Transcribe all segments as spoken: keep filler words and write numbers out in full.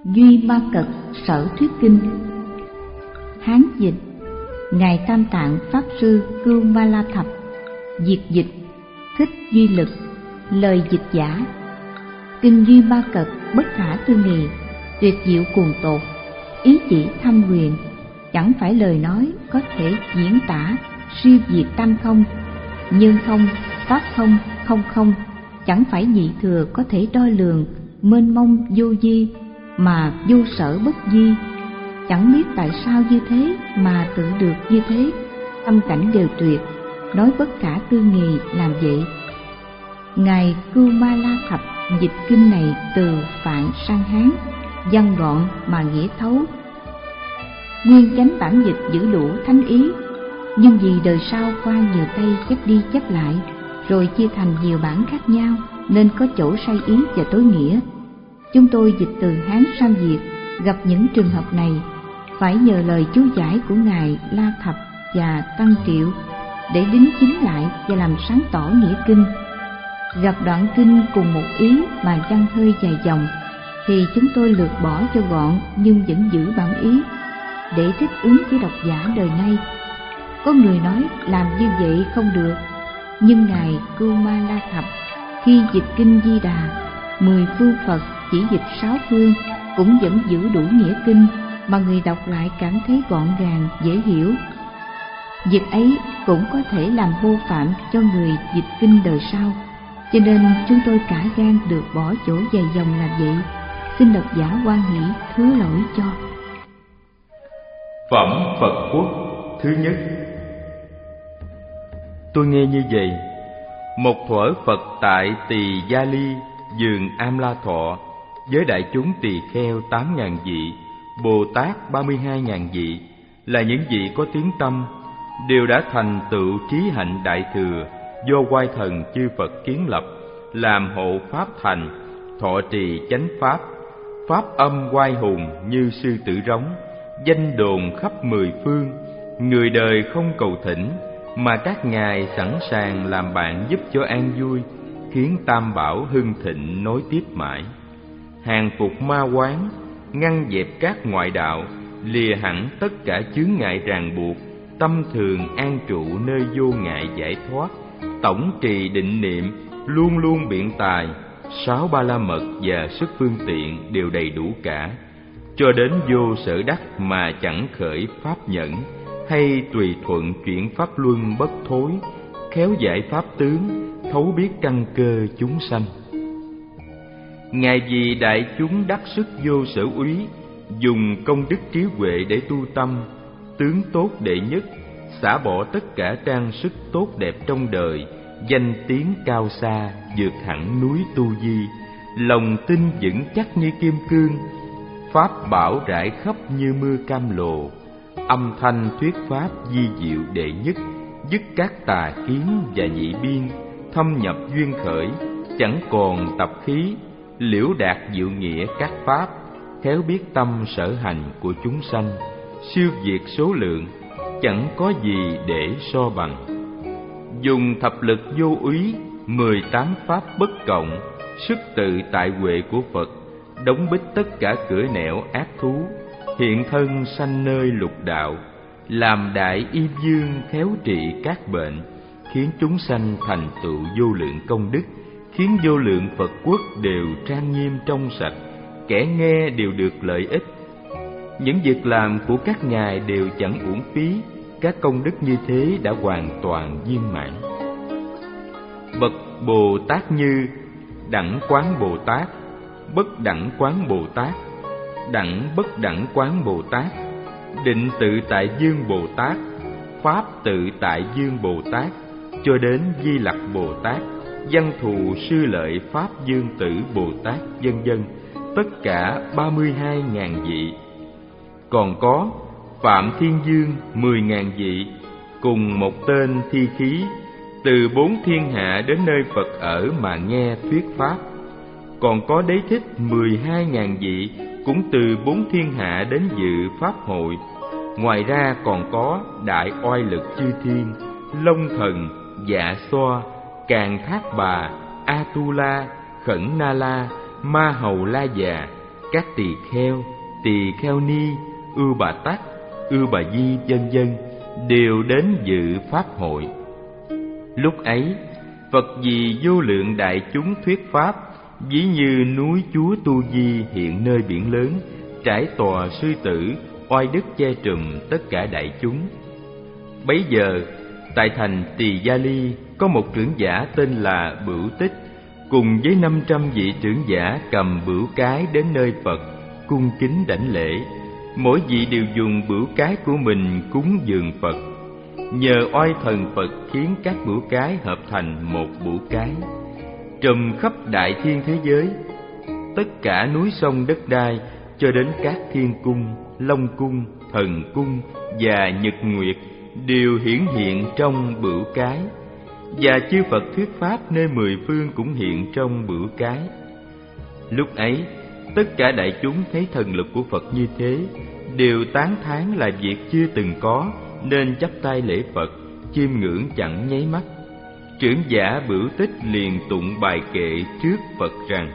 Duy Ma Cật Sở Thuyết Kinh. Hán dịch Ngài Tam Tạng Pháp Sư Cưu Ma La Thập. Việt dịch Thích Duy Lực. Lời dịch giả: Kinh Duy Ma Cật bất khả tư nghị, tuyệt diệu cuồng tột, ý chỉ thâm huyền, chẳng phải lời nói có thể diễn tả, siêu diệt tam không, nhân không, pháp không, không không, chẳng phải nhị thừa có thể đo lường, mênh mông vô di mà vô sở bất di, chẳng biết tại sao như thế mà tự được như thế, tâm cảnh đều tuyệt, nói bất khả tư nghị làm vậy. Ngài Cưu Ma La Thập dịch kinh này từ Phạn sang Hán, văn gọn mà nghĩa thấu. Nguyên chánh bản dịch giữ đủ thánh ý, nhưng vì đời sau qua nhiều tay chép đi chép lại, rồi chia thành nhiều bản khác nhau, nên có chỗ sai ý và tối nghĩa. Chúng tôi dịch từ Hán sang Việt, gặp những trường hợp này, phải nhờ lời chú giải của Ngài La Thập và Tăng Triệu để đính chính lại và làm sáng tỏ nghĩa kinh. Gặp đoạn kinh cùng một ý mà văn hơi dài dòng, thì chúng tôi lược bỏ cho gọn nhưng vẫn giữ bản ý, để thích ứng với độc giả đời nay. Có người nói làm như vậy không được, nhưng Ngài Cưu Ma La Thập khi dịch kinh Di Đà, mười phương Phật chỉ dịch sáu phương, cũng vẫn giữ đủ nghĩa kinh mà người đọc lại cảm thấy gọn gàng, dễ hiểu. Việc ấy cũng có thể làm vô phạm cho người dịch kinh đời sau, cho nên chúng tôi cả gan được bỏ chỗ dài dòng là vậy. Xin độc giả hoan hỷ thứ lỗi cho. Phẩm Phật Quốc thứ nhất. Tôi nghe như vậy: một thuở Phật tại Tỳ Gia Ly, vườn Am La Thọ, với đại chúng tỳ kheo tám ngàn vị, Bồ Tát ba mươi hai ngàn vị, là những vị có tiếng tâm, đều đã thành tựu trí hạnh đại thừa, do oai thần chư Phật kiến lập, làm hộ pháp thành, thọ trì chánh pháp, pháp âm oai hùng như sư tử rống, danh đồn khắp mười phương. Người đời không cầu thỉnh, mà các ngài sẵn sàng làm bạn giúp cho an vui, khiến tam bảo hưng thịnh nối tiếp mãi. Hàng phục ma quán, ngăn dẹp các ngoại đạo, lìa hẳn tất cả chướng ngại ràng buộc, tâm thường an trụ nơi vô ngại giải thoát. Tổng trì định niệm, luôn luôn biện tài, sáu ba la mật và sức phương tiện đều đầy đủ cả, cho đến vô sở đắc mà chẳng khởi pháp nhẫn, hay tùy thuận chuyển pháp luân bất thối, khéo giải pháp tướng, thấu biết căn cơ chúng sanh. Ngài vì đại chúng đắc sức vô sở úy, dùng công đức trí huệ để tu tâm, tướng tốt đệ nhất, xả bỏ tất cả trang sức tốt đẹp trong đời, danh tiếng cao xa, vượt hẳn núi Tu Di, lòng tin vững chắc như kim cương, pháp bảo rải khắp như mưa cam lồ, âm thanh thuyết pháp di diệu đệ nhất, dứt các tà kiến và nhị biên, thâm nhập duyên khởi, chẳng còn tập khí, liễu đạt diệu nghĩa các pháp, khéo biết tâm sở hành của chúng sanh, siêu việt số lượng, chẳng có gì để so bằng. Dùng thập lực vô úy, mười tám pháp bất cộng, sức tự tại huệ của Phật, đóng bít tất cả cửa nẻo ác thú, hiện thân sanh nơi lục đạo, làm đại y dương khéo trị các bệnh, khiến chúng sanh thành tựu vô lượng công đức, khiến vô lượng Phật quốc đều trang nghiêm trong sạch, kẻ nghe đều được lợi ích. Những việc làm của các ngài đều chẳng uổng phí, các công đức như thế đã hoàn toàn viên mãn. Bậc Bồ Tát như đẳng quán Bồ Tát, bất đẳng quán Bồ Tát, đẳng bất đẳng quán Bồ Tát, định tự tại dương Bồ Tát, pháp tự tại dương Bồ Tát, cho đến Di Lặc Bồ Tát, văn thù sư lợi pháp dương tử Bồ Tát, vân vân, tất cả ba mươi hai ngàn vị. Còn có Phạm Thiên Dương mười ngàn vị, cùng một tên thi khí, từ bốn thiên hạ đến nơi Phật ở mà nghe thuyết pháp. Còn có Đế Thích mười hai ngàn vị, cũng từ bốn thiên hạ đến dự pháp hội. Ngoài ra còn có Đại Oai Lực Chư Thiên, Long Thần, Dạ Xoa, Càn Thác Bà, A Tu La, Khẩn Na La, Ma Hầu La Già, các tỳ kheo, tỳ kheo ni, ưu bà tắc, ưu bà di vân vân đều đến dự pháp hội. Lúc ấy, Phật vì vô lượng đại chúng thuyết pháp, ví như núi Chúa Tu Di hiện nơi biển lớn, trải tòa sư tử, oai đức che trùm tất cả đại chúng. Bấy giờ, tại thành Tỳ Gia Ly có một trưởng giả tên là Bửu Tích, cùng với năm trăm vị trưởng giả cầm bửu cái đến nơi Phật, cung kính đảnh lễ. Mỗi vị đều dùng bửu cái của mình cúng dường Phật. Nhờ oai thần Phật khiến các bửu cái hợp thành một bửu cái, trùm khắp đại thiên thế giới. Tất cả núi sông đất đai cho đến các thiên cung, long cung, thần cung và nhật nguyệt đều hiển hiện trong bửu cái. Và chư Phật thuyết pháp nơi mười phương cũng hiện trong bửu cái. Lúc ấy, tất cả đại chúng thấy thần lực của Phật như thế, đều tán thán là việc chưa từng có, nên chắp tay lễ Phật, chiêm ngưỡng chẳng nháy mắt. Trưởng giả Bửu Tích liền tụng bài kệ trước Phật rằng: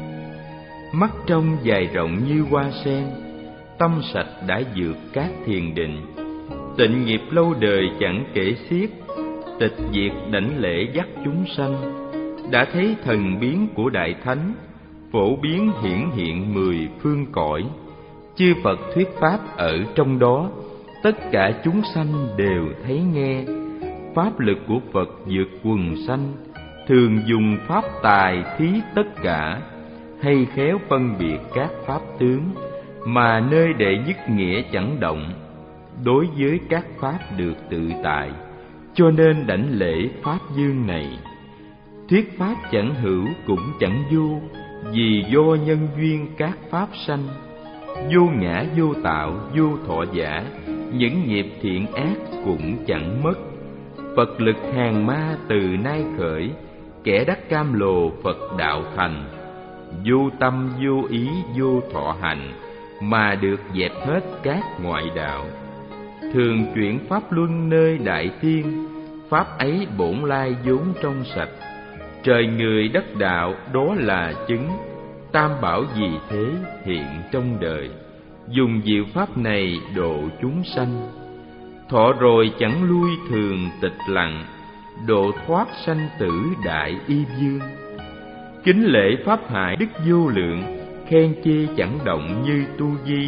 mắt trong dài rộng như hoa sen, tâm sạch đã vượt các thiền định, tịnh nghiệp lâu đời chẳng kể xiết, tịch diệt đảnh lễ dắt chúng sanh. Đã thấy thần biến của đại thánh, phổ biến hiển hiện mười phương cõi. Chư Phật thuyết pháp ở trong đó, tất cả chúng sanh đều thấy nghe. Pháp lực của Phật vượt quần sanh, thường dùng pháp tài thí tất cả, hay khéo phân biệt các pháp tướng, mà nơi đệ nhất nghĩa chẳng động. Đối với các pháp được tự tại, cho nên đảnh lễ pháp dương này. Thuyết pháp chẳng hữu cũng chẳng vô, vì do nhân duyên các pháp sanh. Vô ngã vô tạo vô thọ giả, những nghiệp thiện ác cũng chẳng mất. Phật lực hàng ma từ nay khởi, kẻ đắc cam lồ Phật đạo thành. Vô tâm vô ý vô thọ hành, mà được dẹp hết các ngoại đạo. Thường chuyển pháp luân nơi đại tiên, pháp ấy bổn lai vốn trong sạch. Trời người đất đạo đó là chứng, tam bảo vì thế hiện trong đời. Dùng diệu pháp này độ chúng sanh, thọ rồi chẳng lui thường tịch lặng, độ thoát sanh tử đại y dương. Kính lễ pháp hải đức vô lượng, khen chê chẳng động như Tu Di.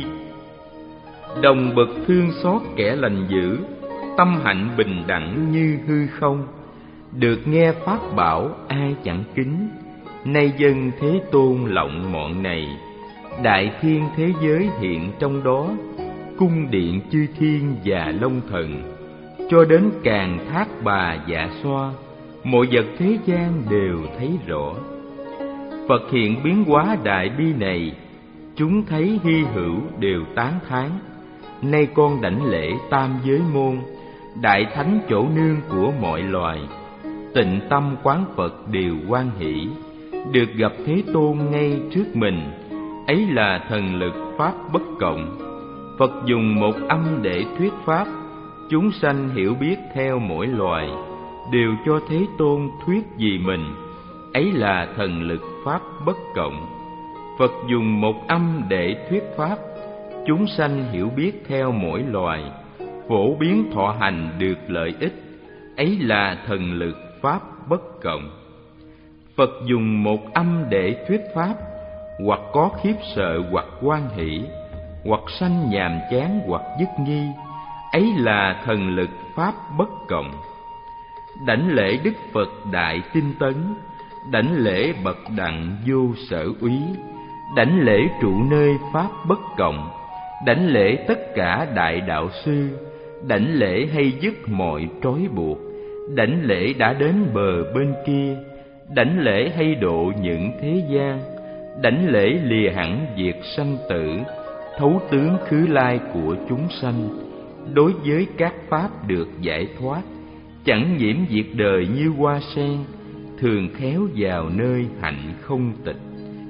Đồng bậc thương xót kẻ lành dữ, tâm hạnh bình đẳng như hư không. Được nghe pháp bảo ai chẳng kính, nay dân Thế Tôn lộng mọn này. Đại thiên thế giới hiện trong đó, cung điện chư thiên và long thần, cho đến càng thác bà dạ xoa, mọi vật thế gian đều thấy rõ. Phật hiện biến hóa đại bi này, chúng thấy hy hữu đều tán thán. Nay con đảnh lễ tam giới môn, đại thánh chỗ nương của mọi loài. Tịnh tâm quán Phật đều hoan hỷ, được gặp Thế Tôn ngay trước mình. Ấy là thần lực pháp bất cộng. Phật dùng một âm để thuyết pháp, chúng sanh hiểu biết theo mỗi loài, đều cho Thế Tôn thuyết vì mình. Ấy là thần lực pháp bất cộng. Phật dùng một âm để thuyết pháp, chúng sanh hiểu biết theo mỗi loài, phổ biến thọ hành được lợi ích. Ấy là thần lực pháp bất cộng. Phật dùng một âm để thuyết pháp, hoặc có khiếp sợ hoặc hoan hỷ, hoặc sanh nhàm chán hoặc dứt nghi. Ấy là thần lực pháp bất cộng. Đảnh lễ Đức Phật đại tinh tấn, đảnh lễ bậc đặng vô sở úy, đảnh lễ trụ nơi pháp bất cộng, đảnh lễ tất cả đại đạo sư, đảnh lễ hay dứt mọi trói buộc, đảnh lễ đã đến bờ bên kia, đảnh lễ hay độ những thế gian, đảnh lễ lìa hẳn diệt sanh tử, thấu tướng khứ lai của chúng sanh. Đối với các pháp được giải thoát, chẳng nhiễm diệt đời như hoa sen, thường khéo vào nơi hạnh không tịch.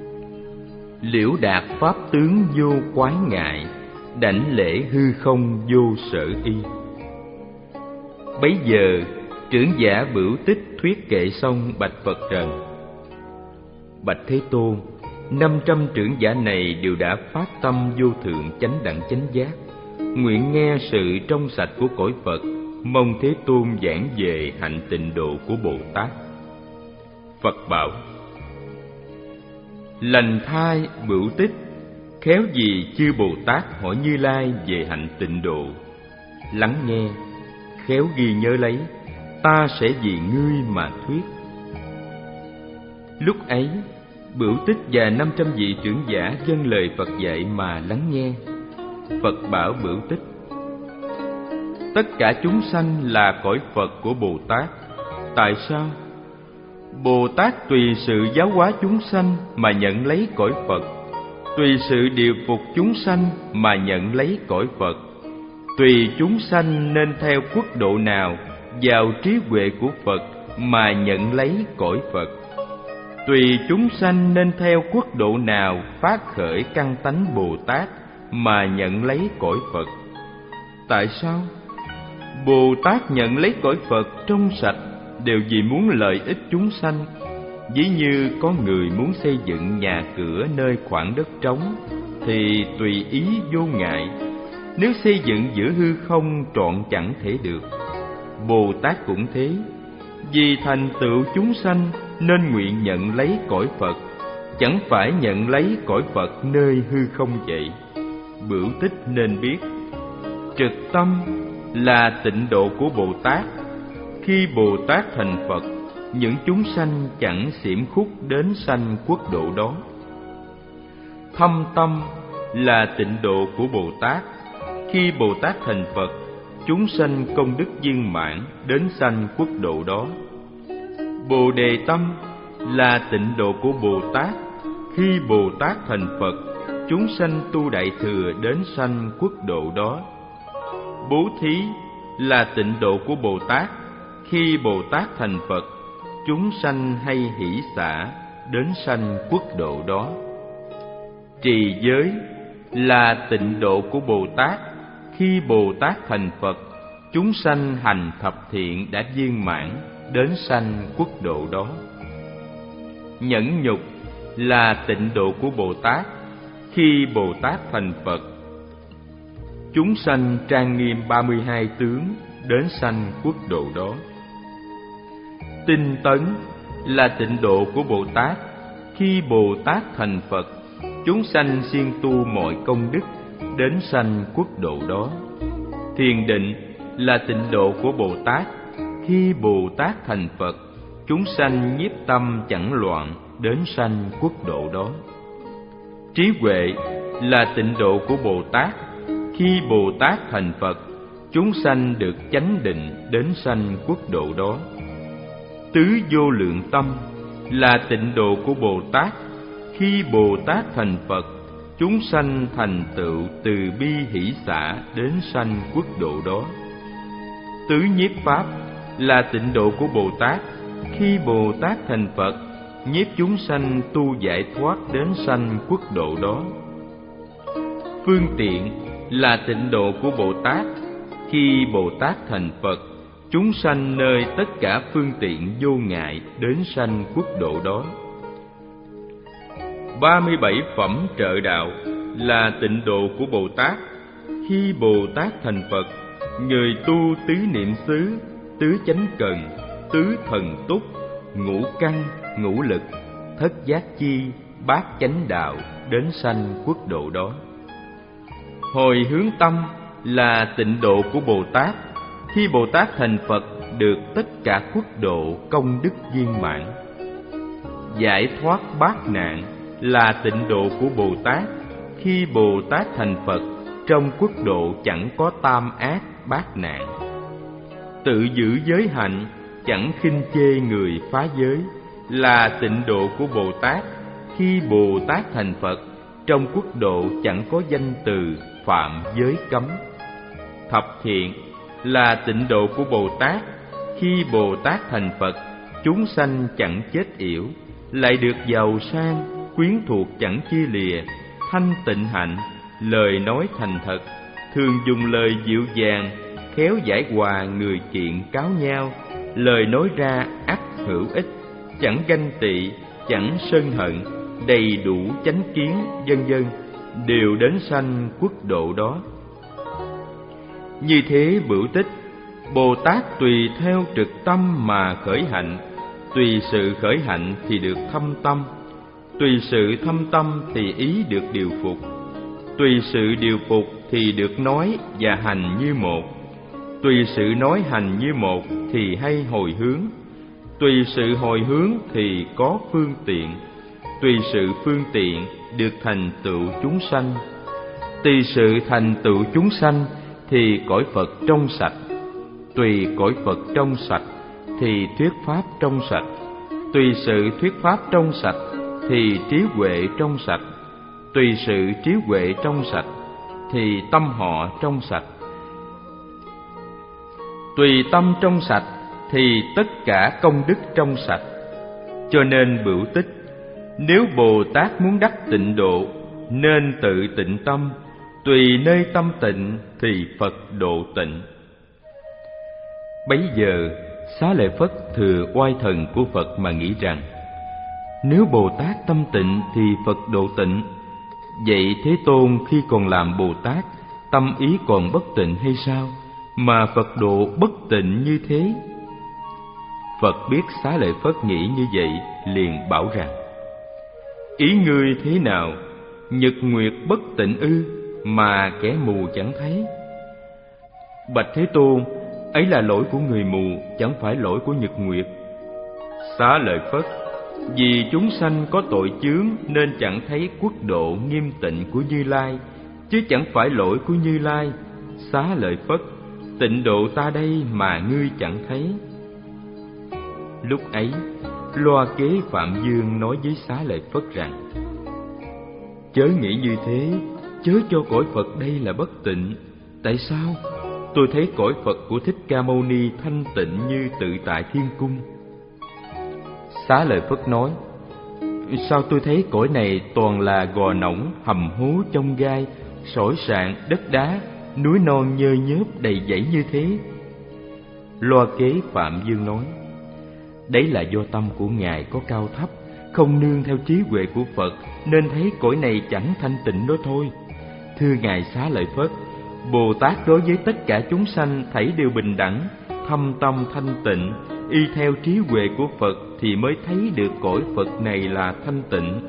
Liễu đạt pháp tướng vô quái ngại, đảnh lễ hư không vô sở y. Bấy giờ trưởng giả Bửu Tích thuyết kệ xong bạch Phật rằng: Bạch Thế Tôn, năm trăm trưởng giả này đều đã phát tâm vô thượng chánh đẳng chánh giác, nguyện nghe sự trong sạch của cõi Phật, mong Thế Tôn giảng về hạnh tịnh độ của Bồ Tát. Phật bảo: lành thai Bửu Tích, khéo gì chư Bồ Tát hỏi Như Lai về hạnh tịnh độ. Lắng nghe, khéo ghi nhớ lấy, ta sẽ vì ngươi mà thuyết. Lúc ấy, Bửu Tích và năm trăm vị trưởng giả vâng lời Phật dạy mà lắng nghe. Phật bảo Bửu Tích: tất cả chúng sanh là cõi Phật của Bồ Tát. Tại sao? Bồ Tát tùy sự giáo hóa chúng sanh mà nhận lấy cõi Phật, tùy sự điều phục chúng sanh mà nhận lấy cõi Phật, tùy chúng sanh nên theo quốc độ nào vào trí huệ của Phật mà nhận lấy cõi Phật, tùy chúng sanh nên theo quốc độ nào phát khởi căn tánh Bồ Tát mà nhận lấy cõi Phật. Tại sao? Bồ Tát nhận lấy cõi Phật trong sạch đều vì muốn lợi ích chúng sanh. Ví như có người muốn xây dựng nhà cửa nơi khoảng đất trống thì tùy ý vô ngại, nếu xây dựng giữa hư không trọn chẳng thể được. Bồ Tát cũng thế, vì thành tựu chúng sanh nên nguyện nhận lấy cõi Phật, chẳng phải nhận lấy cõi Phật nơi hư không vậy. Bửu Tích nên biết, trực tâm là tịnh độ của Bồ Tát. Khi Bồ Tát thành Phật, những chúng sanh chẳng xiểm khúc đến sanh quốc độ đó. Thâm tâm là tịnh độ của Bồ Tát. Khi Bồ Tát thành Phật, chúng sanh công đức viên mãn đến sanh quốc độ đó. Bồ Đề tâm là tịnh độ của Bồ Tát. Khi Bồ Tát thành Phật, chúng sanh tu đại thừa đến sanh quốc độ đó. Bố thí là tịnh độ của Bồ Tát. Khi Bồ Tát thành Phật, chúng sanh hay hỷ xả đến sanh quốc độ đó. Trì giới là tịnh độ của Bồ Tát. Khi Bồ Tát thành Phật, chúng sanh hành thập thiện đã viên mãn đến sanh quốc độ đó. Nhẫn nhục là tịnh độ của Bồ Tát. Khi Bồ Tát thành Phật, chúng sanh trang nghiêm ba mươi hai tướng đến sanh quốc độ đó. Tinh tấn là tịnh độ của Bồ Tát. Khi Bồ Tát thành Phật, chúng sanh siêng tu mọi công đức đến sanh quốc độ đó. Thiền định là tịnh độ của Bồ Tát. Khi Bồ Tát thành Phật, chúng sanh nhiếp tâm chẳng loạn đến sanh quốc độ đó. Trí huệ là tịnh độ của Bồ Tát. Khi Bồ Tát thành Phật, chúng sanh được chánh định đến sanh quốc độ đó. Tứ vô lượng tâm là tịnh độ của Bồ Tát. Khi Bồ Tát thành Phật, chúng sanh thành tựu từ bi hỷ xả đến sanh quốc độ đó. Tứ nhiếp pháp là tịnh độ của Bồ Tát. Khi Bồ Tát thành Phật, nhiếp chúng sanh tu giải thoát đến sanh quốc độ đó. Phương tiện là tịnh độ của Bồ Tát. Khi Bồ Tát thành Phật, chúng sanh nơi tất cả phương tiện vô ngại đến sanh quốc độ đó. ba mươi bảy phẩm trợ đạo là tịnh độ của Bồ Tát. Khi Bồ Tát thành Phật, người tu tứ niệm xứ, tứ chánh cần, tứ thần túc, ngũ căn, ngũ lực, thất giác chi, bát chánh đạo đến sanh quốc độ đó. Hồi hướng tâm là tịnh độ của Bồ Tát. Khi Bồ Tát thành Phật, được tất cả quốc độ công đức viên mãn. Giải thoát bát nạn là tịnh độ của Bồ Tát. Khi Bồ Tát thành Phật, trong quốc độ chẳng có tam ác bát nạn. Tự giữ giới hạnh, chẳng khinh chê người phá giới là tịnh độ của Bồ Tát. Khi Bồ Tát thành Phật, trong quốc độ chẳng có danh từ phạm giới cấm. Thập thiện là tịnh độ của Bồ Tát. Khi Bồ Tát thành Phật, chúng sanh chẳng chết yểu, lại được giàu sang, quyến thuộc chẳng chia lìa, thanh tịnh hạnh, lời nói thành thật, thường dùng lời dịu dàng, khéo giải hòa người kiện cáo nhau, lời nói ra ắt hữu ích, chẳng ganh tị, chẳng sân hận, đầy đủ chánh kiến, vân vân, đều đến sanh quốc độ đó. Như thế Bửu Tích, Bồ Tát tùy theo trực tâm mà khởi hạnh, tùy sự khởi hạnh thì được thâm tâm, tùy sự thâm tâm thì ý được điều phục, tùy sự điều phục thì được nói và hành như một, tùy sự nói hành như một thì hay hồi hướng, tùy sự hồi hướng thì có phương tiện, tùy sự phương tiện được thành tựu chúng sanh, tùy sự thành tựu chúng sanh thì cõi Phật trong sạch, tùy cõi Phật trong sạch thì thuyết pháp trong sạch, tùy sự thuyết pháp trong sạch thì trí huệ trong sạch, tùy sự trí huệ trong sạch thì tâm họ trong sạch, tùy tâm trong sạch thì tất cả công đức trong sạch. Cho nên Bửu Tích, nếu Bồ Tát muốn đắc tịnh độ, nên tự tịnh tâm, tùy nơi tâm tịnh thì Phật độ tịnh. Bấy giờ Xá Lợi Phất thừa oai thần của Phật mà nghĩ rằng, nếu Bồ Tát tâm tịnh thì Phật độ tịnh, vậy Thế Tôn khi còn làm Bồ Tát, tâm ý còn bất tịnh hay sao, mà Phật độ bất tịnh như thế? Phật biết Xá Lợi Phất nghĩ như vậy, liền bảo rằng, ý ngươi thế nào? Nhật nguyệt bất tịnh ư, mà kẻ mù chẳng thấy? Bạch Thế Tôn, ấy là lỗi của người mù, chẳng phải lỗi của nhật nguyệt. Xá Lợi Phất, vì chúng sanh có tội chướng nên chẳng thấy quốc độ nghiêm tịnh của Như Lai, chứ chẳng phải lỗi của Như Lai. Xá Lợi Phất, tịnh độ ta đây mà ngươi chẳng thấy. Lúc ấy, Loa Kế Phạm Dương nói với Xá Lợi Phất rằng, chớ nghĩ như thế, chớ cho cõi Phật đây là bất tịnh. Tại sao? Tôi thấy cõi Phật của Thích Ca Mâu Ni thanh tịnh như tự tại thiên cung. Xá Lợi Phất nói, sao tôi thấy cõi này toàn là gò nỏng, hầm hố trong gai, sỏi sạn, đất đá, núi non nhơ nhớp đầy dãy như thế? Loa Kế Phạm Dương nói, đấy là do tâm của Ngài có cao thấp, không nương theo trí huệ của Phật, nên thấy cõi này chẳng thanh tịnh đó thôi. Thưa Ngài Xá Lợi Phất, Bồ Tát đối với tất cả chúng sanh thảy đều bình đẳng, thâm tâm thanh tịnh, y theo trí huệ của Phật thì mới thấy được cõi Phật này là thanh tịnh.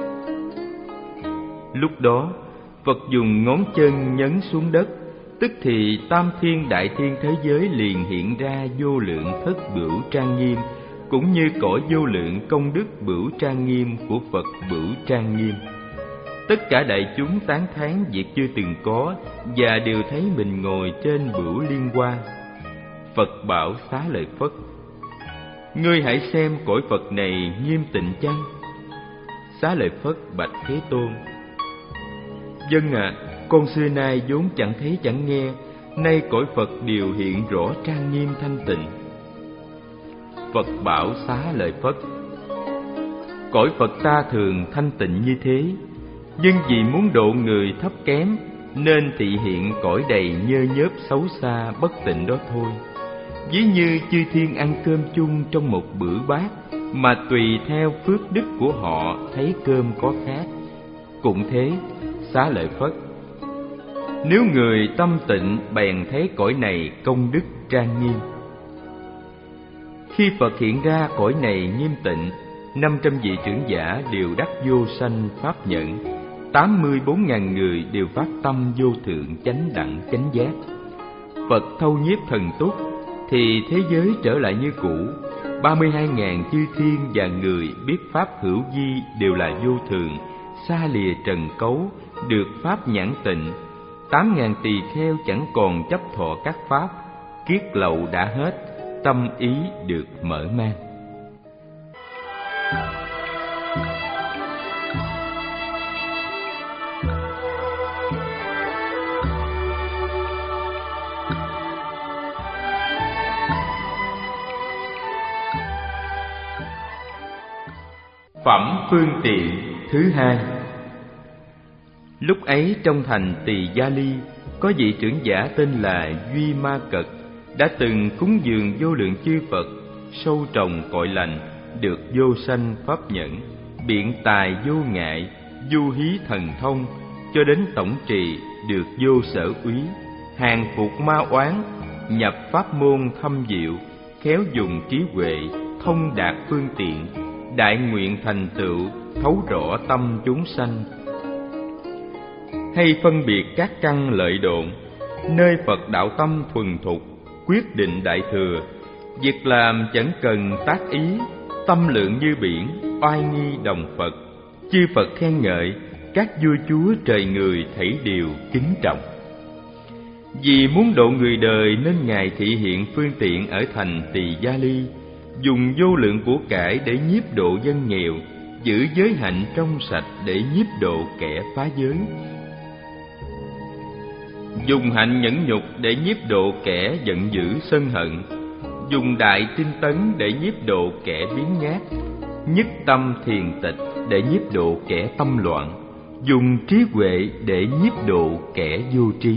Lúc đó, Phật dùng ngón chân nhấn xuống đất, tức thì tam thiên đại thiên thế giới liền hiện ra vô lượng thất bửu trang nghiêm, cũng như cõi vô lượng công đức bửu trang nghiêm của Phật bửu trang nghiêm. Tất cả đại chúng tán thán việc chưa từng có, và đều thấy mình ngồi trên bửu liên hoa. Phật bảo Xá Lợi Phất, ngươi hãy xem cõi Phật này nghiêm tịnh chăng? Xá Lợi Phất bạch Thế Tôn, vâng ạ, à, con xưa nay vốn chẳng thấy chẳng nghe, nay cõi Phật đều hiện rõ trang nghiêm thanh tịnh. Phật bảo Xá Lợi Phất, cõi Phật ta thường thanh tịnh như thế, nhưng vì muốn độ người thấp kém nên thị hiện cõi đầy nhơ nhớp xấu xa bất tịnh đó thôi. Ví như chư thiên ăn cơm chung trong một bữa bát, mà tùy theo phước đức của họ thấy cơm có khác. Cũng thế, Xá Lợi Phất, nếu người tâm tịnh bèn thấy cõi này công đức trang nghiêm. Khi Phật hiện ra cõi này nghiêm tịnh, năm trăm vị trưởng giả đều đắc vô sanh pháp nhận, tám mươi bốn ngàn người đều phát tâm vô thượng chánh đẳng chánh giác. Phật thâu nhiếp thần túc, thì thế giới trở lại như cũ. Ba mươi hai ngàn chư thiên và người biết pháp hữu vi đều là vô thường, xa lìa trần cấu, được pháp nhãn tịnh. Tám ngàn tỳ kheo chẳng còn chấp thọ các pháp, kiết lậu đã hết, tâm ý được mở mang. Phẩm phương tiện thứ hai. Lúc ấy trong thành Tỳ Gia Ly, có vị trưởng giả tên là Duy Ma Cật, đã từng cúng dường vô lượng chư Phật, sâu trồng cội lành, được vô sanh pháp nhẫn, biện tài vô ngại, du hí thần thông, cho đến tổng trì được vô sở úy, hàng phục ma oán, nhập pháp môn thâm diệu, khéo dùng trí huệ, thông đạt phương tiện, đại nguyện thành tựu, thấu rõ tâm chúng sanh. Hay phân biệt các căn lợi độn, nơi Phật đạo tâm thuần thục, quyết định đại thừa, việc làm chẳng cần tác ý, tâm lượng như biển, oai nghi đồng Phật. Chư Phật khen ngợi, các vua chúa trời người thảy đều kính trọng. Vì muốn độ người đời nên Ngài thị hiện phương tiện ở thành Tỳ Gia Ly, dùng vô lượng của cải để nhiếp độ dân nghèo, giữ giới hạnh trong sạch để nhiếp độ kẻ phá giới, dùng hạnh nhẫn nhục để nhiếp độ kẻ giận dữ sân hận, dùng đại tinh tấn để nhiếp độ kẻ biếng nhác, nhất tâm thiền tịch để nhiếp độ kẻ tâm loạn, dùng trí huệ để nhiếp độ kẻ vô trí.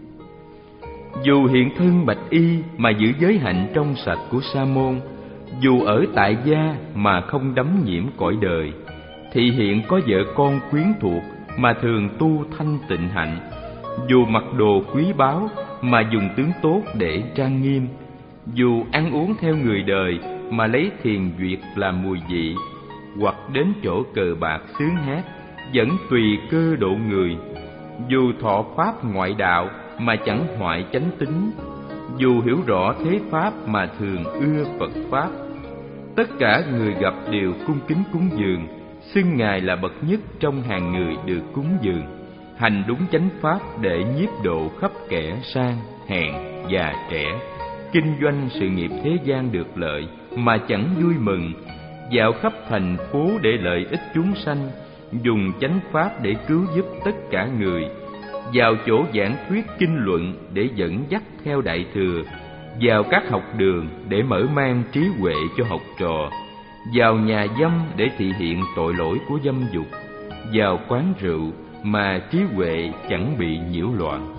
Dù hiện thân bạch y mà giữ giới hạnh trong sạch của sa môn, dù ở tại gia mà không đắm nhiễm cõi đời, thị hiện có vợ con quyến thuộc mà thường tu thanh tịnh hạnh, dù mặc đồ quý báu mà dùng tướng tốt để trang nghiêm, dù ăn uống theo người đời mà lấy thiền duyệt làm mùi vị, hoặc đến chỗ cờ bạc sướng hát vẫn tùy cơ độ người, dù thọ pháp ngoại đạo mà chẳng hoại chánh tính, dù hiểu rõ thế pháp mà thường ưa Phật pháp, tất cả người gặp đều cung kính cúng dường, xưng Ngài là bậc nhất trong hàng người được cúng dường, hành đúng chánh pháp để nhiếp độ khắp kẻ sang, hèn, già, trẻ, kinh doanh sự nghiệp thế gian được lợi mà chẳng vui mừng, dạo khắp thành phố để lợi ích chúng sanh, dùng chánh pháp để cứu giúp tất cả người, vào chỗ giảng thuyết kinh luận để dẫn dắt theo đại thừa, vào các học đường để mở mang trí huệ cho học trò, vào nhà dâm để thị hiện tội lỗi của dâm dục, vào quán rượu mà trí huệ chẳng bị nhiễu loạn.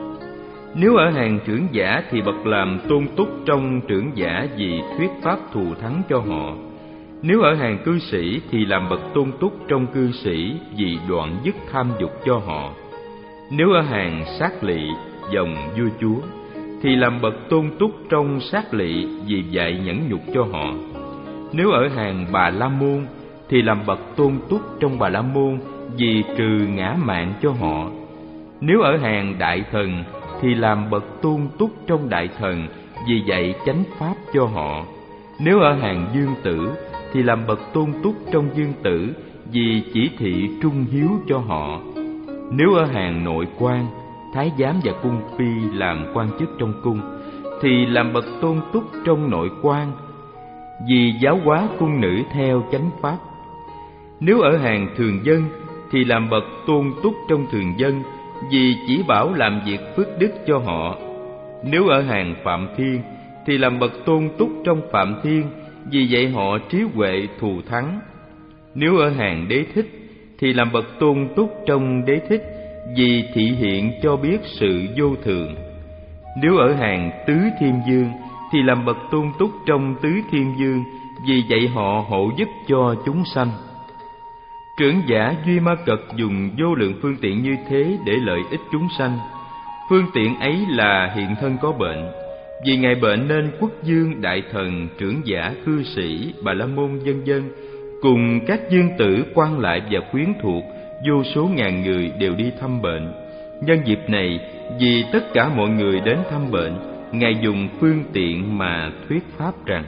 Nếu ở hàng trưởng giả thì bậc làm tôn túc trong trưởng giả vì thuyết pháp thù thắng cho họ. Nếu ở hàng cư sĩ thì làm bậc tôn túc trong cư sĩ vì đoạn dứt tham dục cho họ. Nếu ở hàng sát lỵ, dòng vua chúa thì làm bậc tôn túc trong sát lỵ vì dạy nhẫn nhục cho họ. Nếu ở hàng Bà La Môn thì làm bậc tôn túc trong Bà La Môn vì trừ ngã mạn cho họ. Nếu ở hàng Đại Thần thì làm bậc tôn túc trong Đại Thần vì dạy chánh pháp cho họ. Nếu ở hàng Dương Tử thì làm bậc tôn túc trong Dương Tử vì chỉ thị trung hiếu cho họ. Nếu ở hàng nội quan, thái giám và cung phi làm quan chức trong cung thì làm bậc tôn túc trong nội quan vì giáo hóa cung nữ theo chánh pháp. Nếu ở hàng thường dân thì làm bậc tôn túc trong thường dân vì chỉ bảo làm việc phước đức cho họ. Nếu ở hàng Phạm Thiên thì làm bậc tôn túc trong Phạm Thiên vì dạy họ trí huệ thù thắng. Nếu ở hàng Đế Thích thì làm bậc tôn túc trong Đế Thích vì thị hiện cho biết sự vô thường. Nếu ở hàng Tứ Thiên Dương thì làm bậc tôn túc trong Tứ Thiên Dương vì dạy họ hộ giúp cho chúng sanh. Trưởng giả Duy Ma Cật dùng vô lượng phương tiện như thế để lợi ích chúng sanh. Phương tiện ấy là hiện thân có bệnh. Vì Ngài bệnh nên quốc vương, đại thần, trưởng giả, cư sĩ, Bà La Môn vân vân cùng các dương tử, quan lại và quyến thuộc vô số ngàn người đều đi thăm bệnh. Nhân dịp này, vì tất cả mọi người đến thăm bệnh, Ngài dùng phương tiện mà thuyết pháp rằng: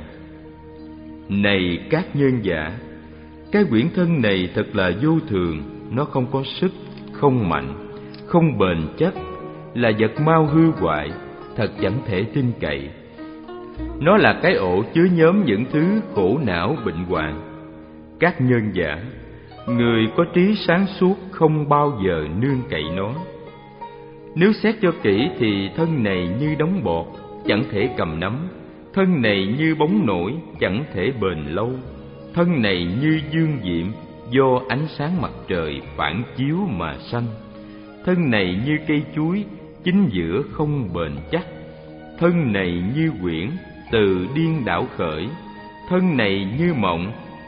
Này các nhân giả, cái quyển thân này thật là vô thường, nó không có sức, không mạnh, không bền chắc, là vật mau hư hoại, thật chẳng thể tin cậy. Nó là cái ổ chứa nhóm những thứ khổ não bệnh hoạn. Các nhân giả, người có trí sáng suốt không bao giờ nương cậy nó. Nếu xét cho kỹ thì thân này như đống bọt, chẳng thể cầm nắm. Thân này như bóng nổi, chẳng thể bền lâu. Thân này như dương diệm, do ánh sáng mặt trời phản chiếu mà sanh. Thân này như cây chuối, chính giữa không bền chắc. Thân này như quyển, từ điên đảo khởi. Thân này như mộng,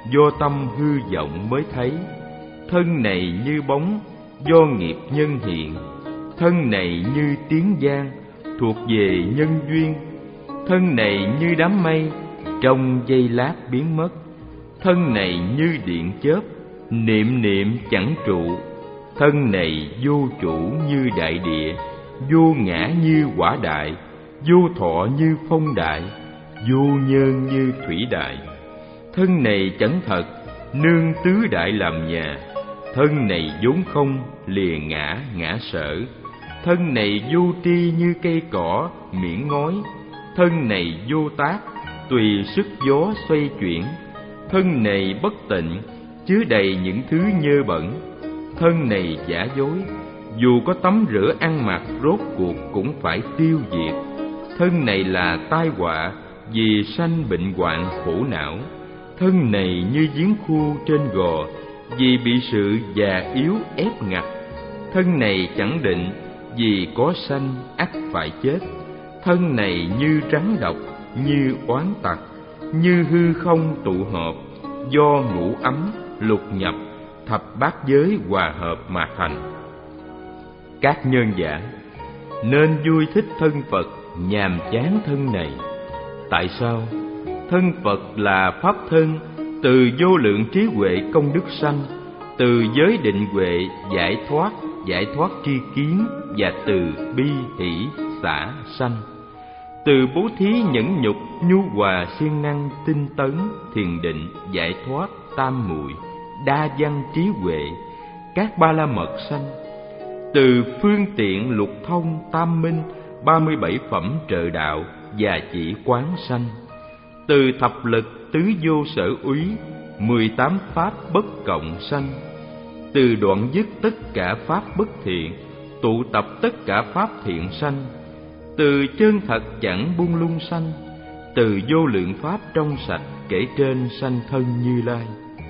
do tâm hư vọng mới thấy. Thân này như bóng, do nghiệp nhân hiện. Thân này như tiếng vang, thuộc về nhân duyên. Thân này như đám mây, trong giây lát biến mất. Thân này như điện chớp, niệm niệm chẳng trụ. Thân này vô chủ như đại địa, vô ngã như quả đại, vô thọ như phong đại, vô nhân như thủy đại. Thân này chẳng thật, nương tứ đại làm nhà. Thân này vốn không, lìa ngã ngã sở. Thân này vô tri như cây cỏ, miễn ngói. Thân này vô tác, tùy sức gió xoay chuyển. Thân này bất tịnh, chứa đầy những thứ nhơ bẩn. Thân này giả dối, dù có tắm rửa ăn mặc rốt cuộc cũng phải tiêu diệt. Thân này là tai họa, vì sanh bệnh hoạn khổ não. Thân này như giếng khô trên gò, vì bị sự già yếu ép ngặt. Thân này chẳng định, vì có sanh ắt phải chết. Thân này như rắn độc, như oán tặc, như hư không tụ hợp, do ngũ ấm, lục nhập, thập bát giới hòa hợp mà thành. Các nhân giả nên vui thích thân Phật, nhàm chán thân này. Tại sao? Thân Phật là pháp thân, từ vô lượng trí huệ công đức sanh, từ giới định huệ giải thoát, giải thoát tri kiến, và từ bi hỷ xả sanh. Từ bố thí nhẫn nhục, nhu hòa siêng năng, tinh tấn, thiền định, giải thoát, tam muội, đa văn trí huệ, các ba la mật sanh. Từ phương tiện lục thông, tam minh, ba mươi bảy phẩm trợ đạo và chỉ quán sanh. Từ thập lực tứ vô sở úy, mười tám pháp bất cộng sanh. Từ đoạn dứt tất cả pháp bất thiện, tụ tập tất cả pháp thiện sanh. Từ chân thật chẳng buông lung sanh, từ vô lượng pháp trong sạch kể trên sanh thân Như Lai.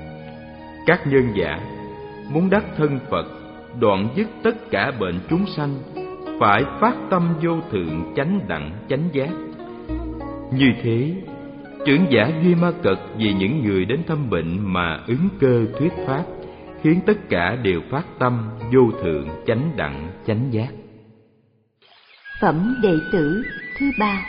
Các nhân giả muốn đắc thân Phật, đoạn dứt tất cả bệnh chúng sanh, phải phát tâm vô thượng chánh đẳng chánh giác. Như thế, trưởng giả Duy Ma Cật vì những người đến thăm bệnh mà ứng cơ thuyết pháp, khiến tất cả đều phát tâm vô thượng chánh đẳng chánh giác. Phẩm đệ tử thứ ba.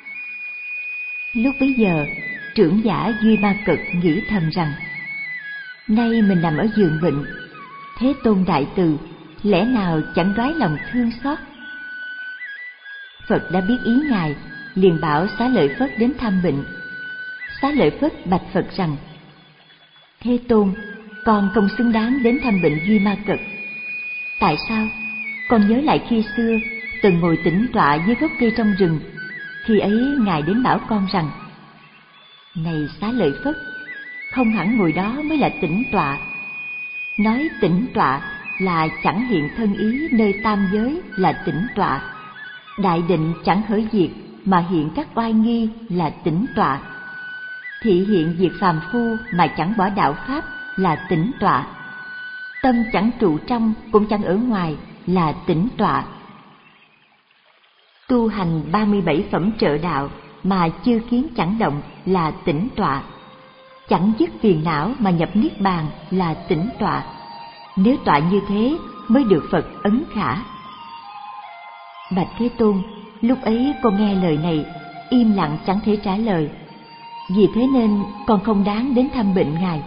Lúc bấy giờ, trưởng giả Duy Ma Cật nghĩ thầm rằng: nay mình nằm ở giường bệnh, Thế Tôn đại từ lẽ nào chẳng đoái lòng thương xót. Phật đã biết ý ngài, liền bảo Xá Lợi Phất đến thăm bệnh. Xá Lợi Phất bạch Phật rằng: Thế Tôn, con không xứng đáng đến thăm bệnh Duy Ma Cật. Tại sao? Con nhớ lại khi xưa từng ngồi tĩnh tọa dưới gốc cây trong rừng, khi ấy ngài đến bảo con rằng: này Xá Lợi Phất, không hẳn ngồi đó mới là tĩnh tọa. Nói tĩnh tọa là chẳng hiện thân ý nơi tam giới là tĩnh tọa. Đại định chẳng khởi diệt mà hiện các oai nghi là tĩnh tọa. Thị hiện diệt phàm phu mà chẳng bỏ đạo pháp là tĩnh tọa. Tâm chẳng trụ trong cũng chẳng ở ngoài là tĩnh tọa. Tu hành ba mươi bảy phẩm trợ đạo mà chư kiến chẳng động là tĩnh tọa. Chẳng dứt phiền não mà nhập niết bàn là tĩnh tọa. Nếu tọa như thế mới được Phật ấn khả. Bạch Thế Tôn, lúc ấy con nghe lời này, im lặng chẳng thể trả lời. Vì thế nên con không đáng đến thăm bệnh ngài.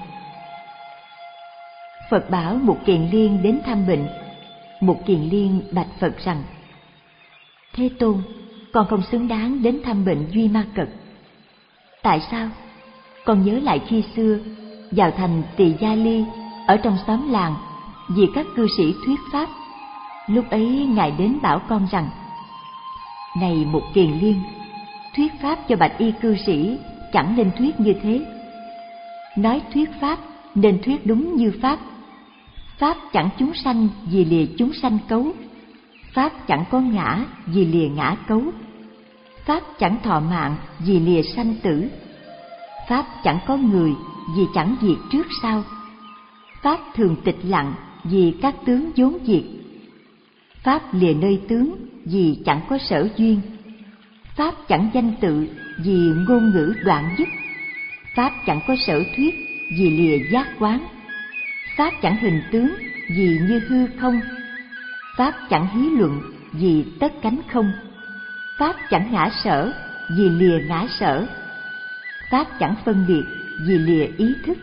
Phật bảo Mục Kiền Liên đến thăm bệnh. Mục Kiền Liên bạch Phật rằng: Thế Tôn, con không xứng đáng đến thăm bệnh Duy Ma Cật. Tại sao? Con nhớ lại khi xưa vào thành Tỳ Gia Ly, ở trong xóm làng, vì các cư sĩ thuyết pháp. Lúc ấy ngài đến bảo con rằng: này Mục Kiền Liên, thuyết pháp cho bạch y cư sĩ chẳng nên thuyết như thế. Nói thuyết pháp nên thuyết đúng như pháp. Pháp chẳng chúng sanh vì lìa chúng sanh cấu. Pháp chẳng có ngã vì lìa ngã cấu. Pháp chẳng thọ mạng vì lìa sanh tử. Pháp chẳng có người vì chẳng diệt trước sau. Pháp thường tịch lặng vì các tướng vốn diệt. Pháp lìa nơi tướng vì chẳng có sở duyên. Pháp chẳng danh tự vì ngôn ngữ đoạn dứt. Pháp chẳng có sở thuyết vì lìa giác quán. Pháp chẳng hình tướng vì như hư không. Pháp chẳng hí luận vì tất cánh không. Pháp chẳng ngã sở vì lìa ngã sở. Pháp chẳng phân biệt vì lìa ý thức.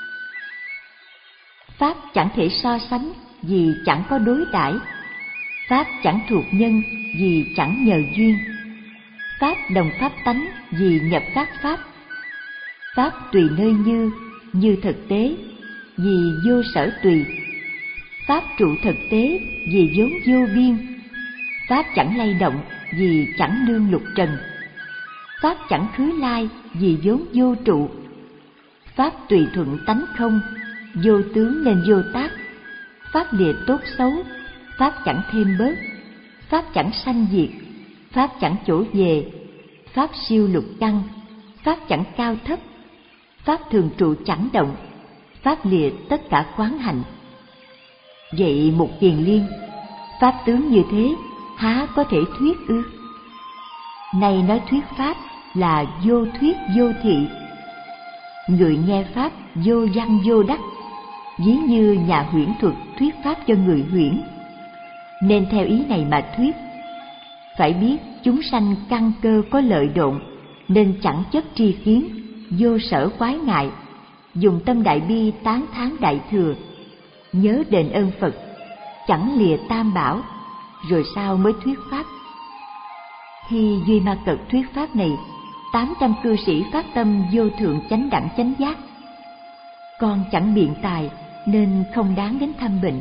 Pháp chẳng thể so sánh vì chẳng có đối đãi. Pháp chẳng thuộc nhân vì chẳng nhờ duyên. Pháp đồng pháp tánh vì nhập các pháp. Pháp tùy nơi như, như thực tế, vì vô sở tùy. Pháp trụ thực tế vì vốn vô biên. Pháp chẳng lay động vì chẳng nương lục trần. Pháp chẳng khứ lai vì vốn vô trụ. Pháp tùy thuận tánh không, vô tướng nên vô tác. Pháp lìa tốt xấu, Pháp chẳng thêm bớt. Pháp chẳng sanh diệt, Pháp chẳng chỗ về. Pháp siêu lục căn, Pháp chẳng cao thấp. Pháp thường trụ chẳng động, Pháp lìa tất cả quán hạnh. Vậy một kiền liên, Pháp tướng như thế, há có thể thuyết ư? Nay nói thuyết Pháp là vô thuyết vô thị. Người nghe Pháp vô văn vô đắc, ví như nhà huyễn thuật thuyết Pháp cho người huyễn. Nên theo ý này mà thuyết. Phải biết chúng sanh căn cơ có lợi độn, nên chẳng chấp tri kiến, vô sở quái ngại, dùng tâm đại bi tán thán đại thừa, nhớ đền ơn Phật, chẳng lìa tam bảo, rồi sao mới thuyết Pháp. Khi Duy Ma Cật thuyết Pháp này, tám trăm cư sĩ phát tâm vô thượng chánh đẳng chánh giác. Con chẳng biện tài nên không đáng đến thăm bệnh.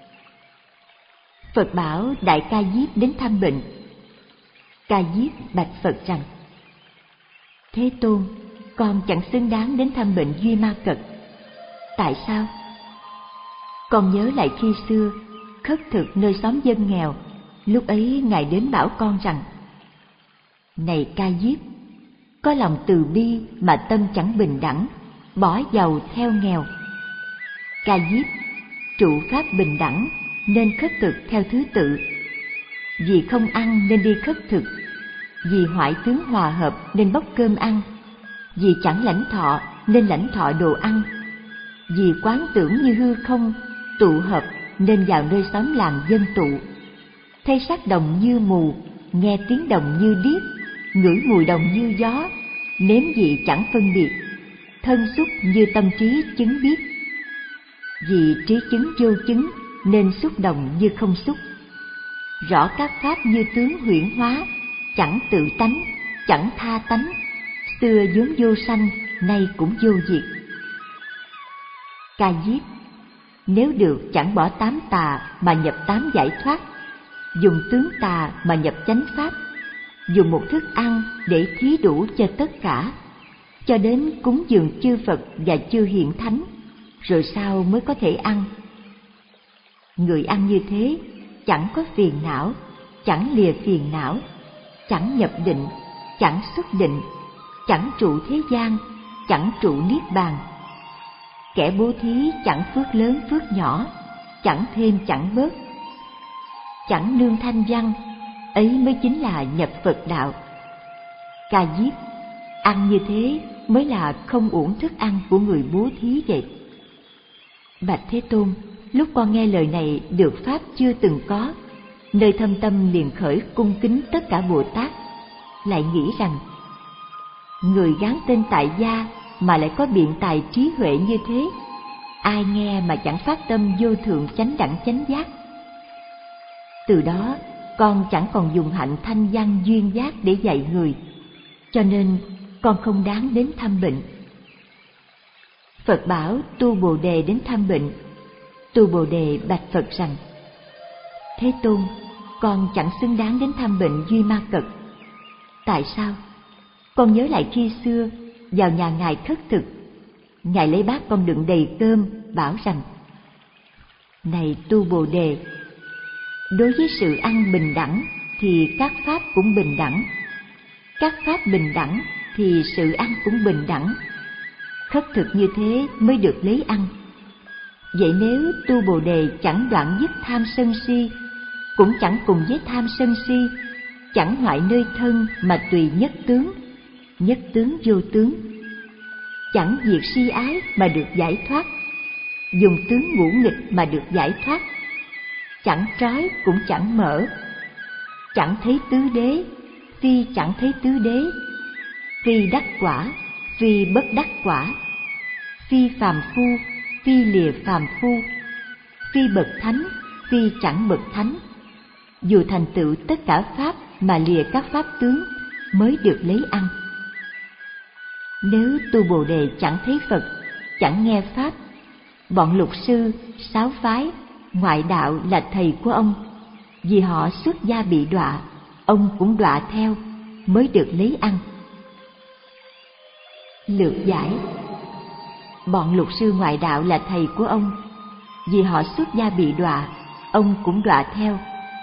Phật bảo Đại Ca Diếp đến thăm bệnh. Ca Diếp bạch Phật rằng: Thế Tôn, con chẳng xứng đáng đến thăm bệnh Duy Ma Cật. Tại sao? Con nhớ lại khi xưa khất thực nơi xóm dân nghèo, lúc ấy Ngài đến bảo con rằng: Này Ca Diếp, có lòng từ bi mà tâm chẳng bình đẳng, bỏ giàu theo nghèo. Ca Diếp, trụ pháp bình đẳng nên khất thực theo thứ tự. Vì không ăn nên đi khất thực, vì hoại tướng hòa hợp nên bốc cơm ăn, vì chẳng lãnh thọ nên lãnh thọ đồ ăn, vì quán tưởng như hư không tụ hợp nên vào nơi xóm làng dân tụ. Thấy sắc đồng như mù, nghe tiếng đồng như điếc, ngửi mùi đồng như gió, nếm vị chẳng phân biệt, thân xúc như tâm trí chứng biết. Vì trí chứng vô chứng nên xúc đồng như không xúc. Rõ các pháp như tướng huyễn hóa, chẳng tự tánh, chẳng tha tánh, xưa vốn vô sanh, nay cũng vô diệt. Ca Diếp, nếu được chẳng bỏ tám tà mà nhập tám giải thoát, dùng tướng tà mà nhập chánh pháp, dùng một thức ăn để thí đủ cho tất cả, cho đến cúng dường chư Phật và chư hiện thánh, rồi sao mới có thể ăn? Người ăn như thế chẳng có phiền não, chẳng lìa phiền não, chẳng nhập định, chẳng xuất định, chẳng trụ thế gian, chẳng trụ niết bàn. Kẻ bố thí chẳng phước lớn phước nhỏ, chẳng thêm chẳng bớt, chẳng nương thanh văn, ấy mới chính là nhập Phật đạo. Ca Diếp, ăn như thế mới là không uổng thức ăn của người bố thí vậy. Bạch Thế Tôn, lúc con nghe lời này được pháp chưa từng có, nơi thâm tâm liền khởi cung kính tất cả Bồ Tát, lại nghĩ rằng người gán tên tại gia mà lại có biện tài trí huệ như thế, ai nghe mà chẳng phát tâm vô thượng chánh đẳng chánh giác. Từ đó con chẳng còn dùng hạnh thanh văn duyên giác để dạy người, cho nên con không đáng đến thăm bệnh. Phật bảo Tu Bồ Đề đến thăm bệnh. Tu Bồ Đề bạch Phật rằng: Thế Tôn, con chẳng xứng đáng đến thăm bệnh Duy Ma Cật. Tại sao? Con nhớ lại khi xưa vào nhà Ngài khất thực, Ngài lấy bát con đựng đầy cơm, bảo rằng: Này Tu Bồ Đề, đối với sự ăn bình đẳng thì các pháp cũng bình đẳng, các pháp bình đẳng thì sự ăn cũng bình đẳng. Khất thực như thế mới được lấy ăn. Vậy nếu Tu Bồ Đề chẳng đoạn dứt tham sân si, cũng chẳng cùng với tham sân si, chẳng hoại nơi thân mà tùy nhất tướng, nhất tướng vô tướng, chẳng diệt si ái mà được giải thoát, dùng tướng ngũ nghịch mà được giải thoát, chẳng trói cũng chẳng mở, chẳng thấy tứ đế, phi chẳng thấy tứ đế, phi đắc quả, phi bất đắc quả, phi phàm phu, phi lìa phàm phu, phi bậc thánh, phi chẳng bậc thánh, dù thành tựu tất cả pháp mà lìa các pháp tướng mới được lấy ăn. Nếu tu Bồ Đề chẳng thấy Phật, chẳng nghe pháp, bọn lục sư, sáu phái, ngoại đạo là thầy của ông, vì họ xuất gia bị đọa, ông cũng đọa theo mới được lấy ăn. Lược giải: bọn lục sư ngoại đạo là thầy của ông, vì họ xuất gia bị đọa, ông cũng đọa theo.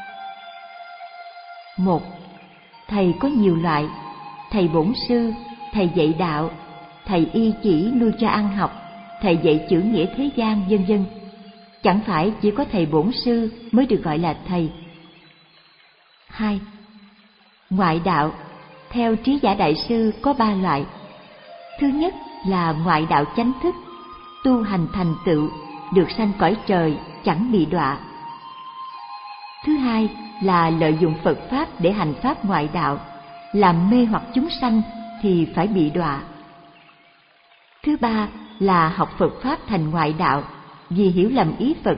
Một, thầy có nhiều loại: thầy bổn sư, thầy dạy đạo, thầy y chỉ nuôi cho ăn học, thầy dạy chữ nghĩa thế gian, vân vân. Chẳng phải chỉ có thầy bổn sư mới được gọi là thầy. Hai, ngoại đạo theo Trí Giả Đại Sư có ba loại. Thứ nhất là ngoại đạo chánh thức, tu hành thành tựu, được sanh cõi trời, chẳng bị đọa. Thứ hai là lợi dụng Phật pháp để hành pháp ngoại đạo, làm mê hoặc chúng sanh thì phải bị đọa. Thứ ba là học Phật pháp thành ngoại đạo, vì hiểu lầm ý Phật,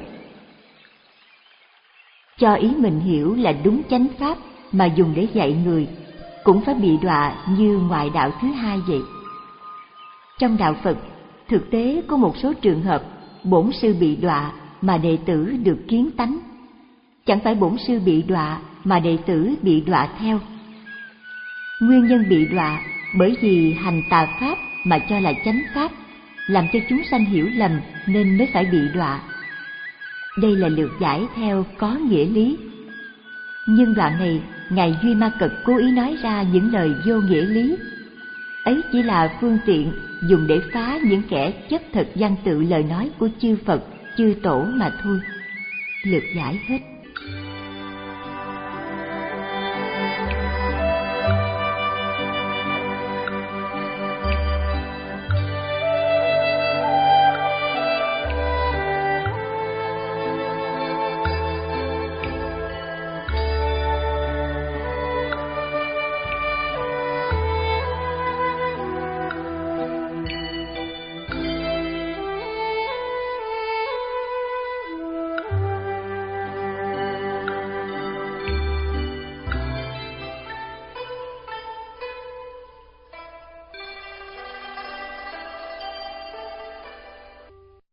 cho ý mình hiểu là đúng chánh pháp mà dùng để dạy người, cũng phải bị đọa như ngoại đạo thứ hai vậy. Trong đạo Phật, thực tế có một số trường hợp bổn sư bị đọa mà đệ tử được kiến tánh, chẳng phải bổn sư bị đọa mà đệ tử bị đọa theo. Nguyên nhân bị đọa bởi vì hành tà pháp mà cho là chánh pháp, làm cho chúng sanh hiểu lầm nên mới phải bị đọa. Đây là lược giải theo có nghĩa lý. Nhưng đoạn này, Ngài Duy Ma Cật cố ý nói ra những lời vô nghĩa lý. Ấy chỉ là phương tiện dùng để phá những kẻ chấp thật văn tự lời nói của chư Phật, chư Tổ mà thôi. Lược giải hết.